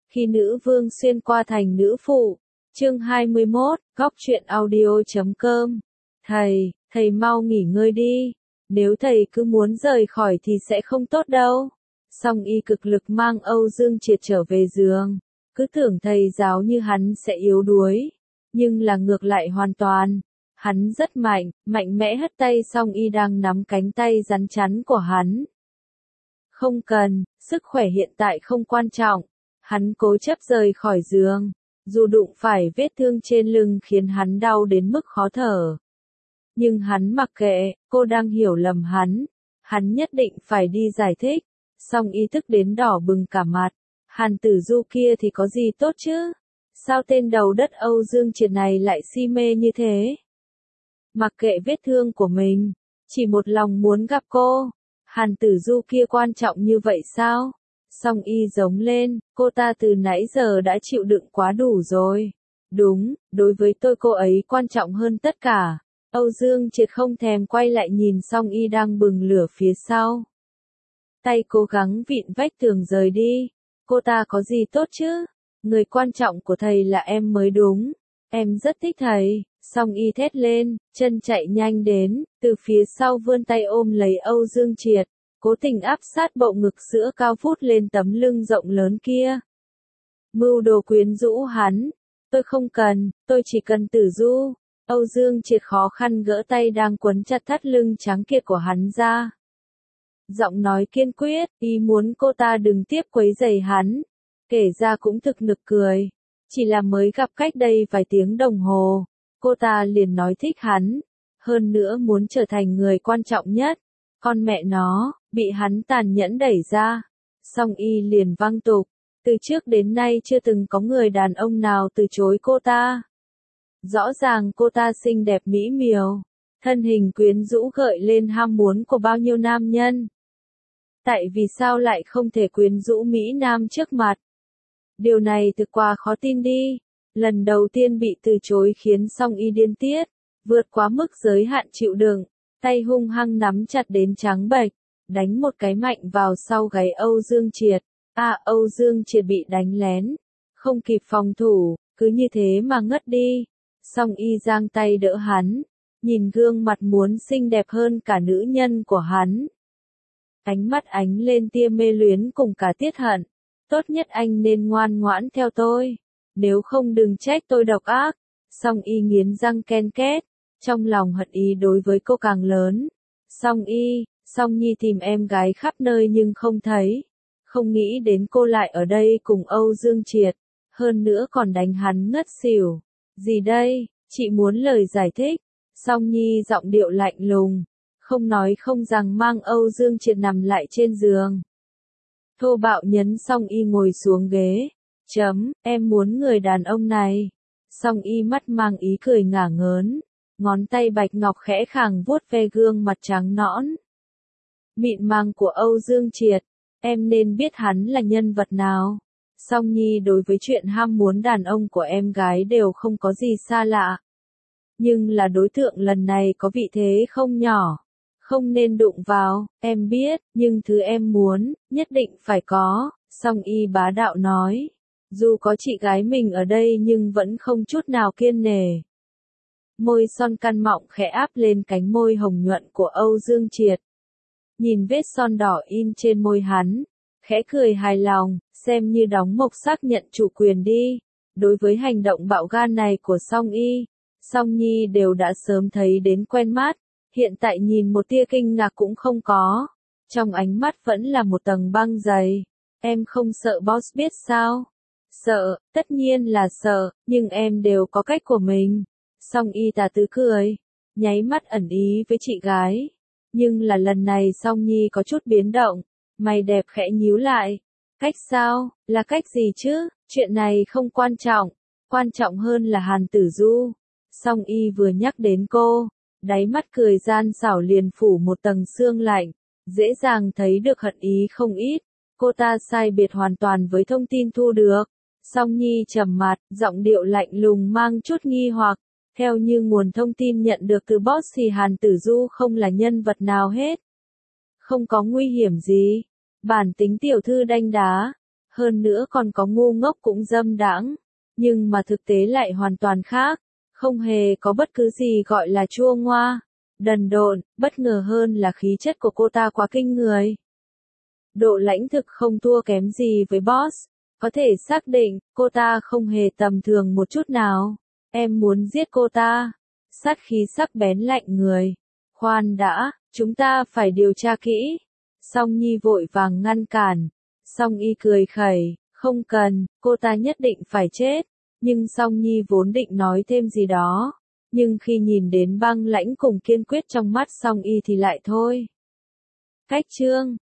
Khi nữ vương xuyên qua thành nữ phụ. Chương 21, góc truyện audio.com. Thầy mau nghỉ ngơi đi. Nếu thầy cứ muốn rời khỏi thì sẽ không tốt đâu. Song Y cực lực mang Âu Dương Triệt trở về giường. Cứ tưởng thầy giáo như hắn sẽ yếu đuối. Nhưng là ngược lại hoàn toàn. Hắn rất mạnh, mạnh mẽ hất tay Song Y đang nắm cánh tay rắn chắn của hắn. Không cần, sức khỏe hiện tại không quan trọng. Hắn cố chấp rời khỏi giường. Dù đụng phải vết thương trên lưng khiến hắn đau đến mức khó thở. Nhưng hắn mặc kệ, cô đang hiểu lầm hắn. Hắn nhất định phải đi giải thích. Song Y tức đến đỏ bừng cả mặt. Hàn Tử Du kia thì có gì tốt chứ? Sao tên đầu đất Âu Dương Triệt này lại si mê như thế? Mặc kệ vết thương của mình, chỉ một lòng muốn gặp cô. Hàn Tử Du kia quan trọng như vậy sao? Song Y giống lên, cô ta từ nãy giờ đã chịu đựng quá đủ rồi. Đúng, đối với tôi cô ấy quan trọng hơn tất cả. Âu Dương Triệt không thèm quay lại nhìn Song Y đang bừng lửa phía sau. Tay cố gắng vịn vách tường rời đi. Cô ta có gì tốt chứ? Người quan trọng của thầy là em mới đúng. Em rất thích thầy. Song Y thét lên, chân chạy nhanh đến, từ phía sau vươn tay ôm lấy Âu Dương Triệt, cố tình áp sát bộ ngực sữa cao vút lên tấm lưng rộng lớn kia. Mưu đồ quyến rũ hắn. Tôi không cần, tôi chỉ cần Tử Du. Âu Dương Triệt khó khăn gỡ tay đang quấn chặt thắt lưng trắng kiệt của hắn ra. Giọng nói kiên quyết, ý muốn cô ta đừng tiếp quấy rầy hắn. Kể ra cũng thực nực cười. Chỉ là mới gặp cách đây vài tiếng đồng hồ. Cô ta liền nói thích hắn. Hơn nữa muốn trở thành người quan trọng nhất. Con mẹ nó, bị hắn tàn nhẫn đẩy ra. Song Y liền văng tục. Từ trước đến nay chưa từng có người đàn ông nào từ chối cô ta. Rõ ràng cô ta xinh đẹp mỹ miều. Thân hình quyến rũ gợi lên ham muốn của bao nhiêu nam nhân. Tại vì sao lại không thể quyến rũ Mỹ Nam trước mặt? Điều này thực quá khó tin đi. Lần đầu tiên bị từ chối khiến Song Y điên tiết, vượt quá mức giới hạn chịu đựng, tay hung hăng nắm chặt đến trắng bệch, đánh một cái mạnh vào sau gáy Âu Dương Triệt. Âu Dương Triệt bị đánh lén, không kịp phòng thủ, cứ như thế mà ngất đi. Song Y giang tay đỡ hắn, nhìn gương mặt muốn xinh đẹp hơn cả nữ nhân của hắn. Ánh mắt ánh lên tia mê luyến cùng cả tiết hận. Tốt nhất anh nên ngoan ngoãn theo tôi. Nếu không đừng trách tôi độc ác. Song Y nghiến răng ken két. Trong lòng hận ý đối với cô càng lớn. Song Nhi tìm em gái khắp nơi nhưng không thấy. Không nghĩ đến cô lại ở đây cùng Âu Dương Triệt. Hơn nữa còn đánh hắn ngất xỉu. Gì đây? Chị muốn lời giải thích. Song Nhi giọng điệu lạnh lùng. Không nói không rằng mang Âu Dương Triệt nằm lại trên giường. Thô bạo nhấn Song Y ngồi xuống ghế. Em muốn người đàn ông này. Song Y mắt mang ý cười ngả ngớn. Ngón tay bạch ngọc khẽ khàng vuốt ve gương mặt trắng nõn. Mịn màng của Âu Dương Triệt. Em nên biết hắn là nhân vật nào. Song Nhi đối với chuyện ham muốn đàn ông của em gái đều không có gì xa lạ. Nhưng là đối tượng lần này có vị thế không nhỏ. Không nên đụng vào, em biết, nhưng thứ em muốn, nhất định phải có. Song Y bá đạo nói. Dù có chị gái mình ở đây nhưng vẫn không chút nào kiêng nể. Môi son căn mọng khẽ áp lên cánh môi hồng nhuận của Âu Dương Triệt. Nhìn vết son đỏ in trên môi hắn, khẽ cười hài lòng, xem như đóng mộc xác nhận chủ quyền đi. Đối với hành động bạo gan này của Song Y, Song Nhi đều đã sớm thấy đến quen mắt, hiện tại nhìn một tia kinh ngạc cũng không có. Trong ánh mắt vẫn là một tầng băng dày. Em không sợ boss biết sao? Sợ, tất nhiên là sợ, nhưng em đều có cách của mình. Song Y tà tứ cười, nháy mắt ẩn ý với chị gái. Nhưng là lần này Song Nhi có chút biến động, mày đẹp khẽ nhíu lại. Cách sao, là cách gì chứ, chuyện này không quan trọng hơn là Hàn Tử Du. Song Y vừa nhắc đến cô, đáy mắt cười gian xảo liền phủ một tầng sương lạnh, dễ dàng thấy được hận ý không ít. Cô ta sai biệt hoàn toàn với thông tin thu được. Song Nhi trầm mặt, giọng điệu lạnh lùng mang chút nghi hoặc. Theo như nguồn thông tin nhận được từ boss thì Hàn Tử Du không là nhân vật nào hết. Không có nguy hiểm gì. Bản tính tiểu thư đanh đá. hơn nữa còn có ngu ngốc cũng dâm đãng, nhưng mà thực tế lại hoàn toàn khác, không hề có bất cứ gì gọi là chua ngoa, đần độn, bất ngờ hơn là khí chất của cô ta quá kinh người. Độ lãnh thực không thua kém gì với boss, có thể xác định, cô ta không hề tầm thường một chút nào. Em muốn giết cô ta. Sát khí sắc bén lạnh người. Khoan đã, chúng ta phải điều tra kỹ. Song Nhi vội vàng ngăn cản. Song Y cười khẩy, không cần, cô ta nhất định phải chết. Nhưng Song Nhi vốn định nói thêm gì đó. Nhưng khi nhìn đến băng lãnh cùng kiên quyết trong mắt Song Y thì lại thôi. Cách chương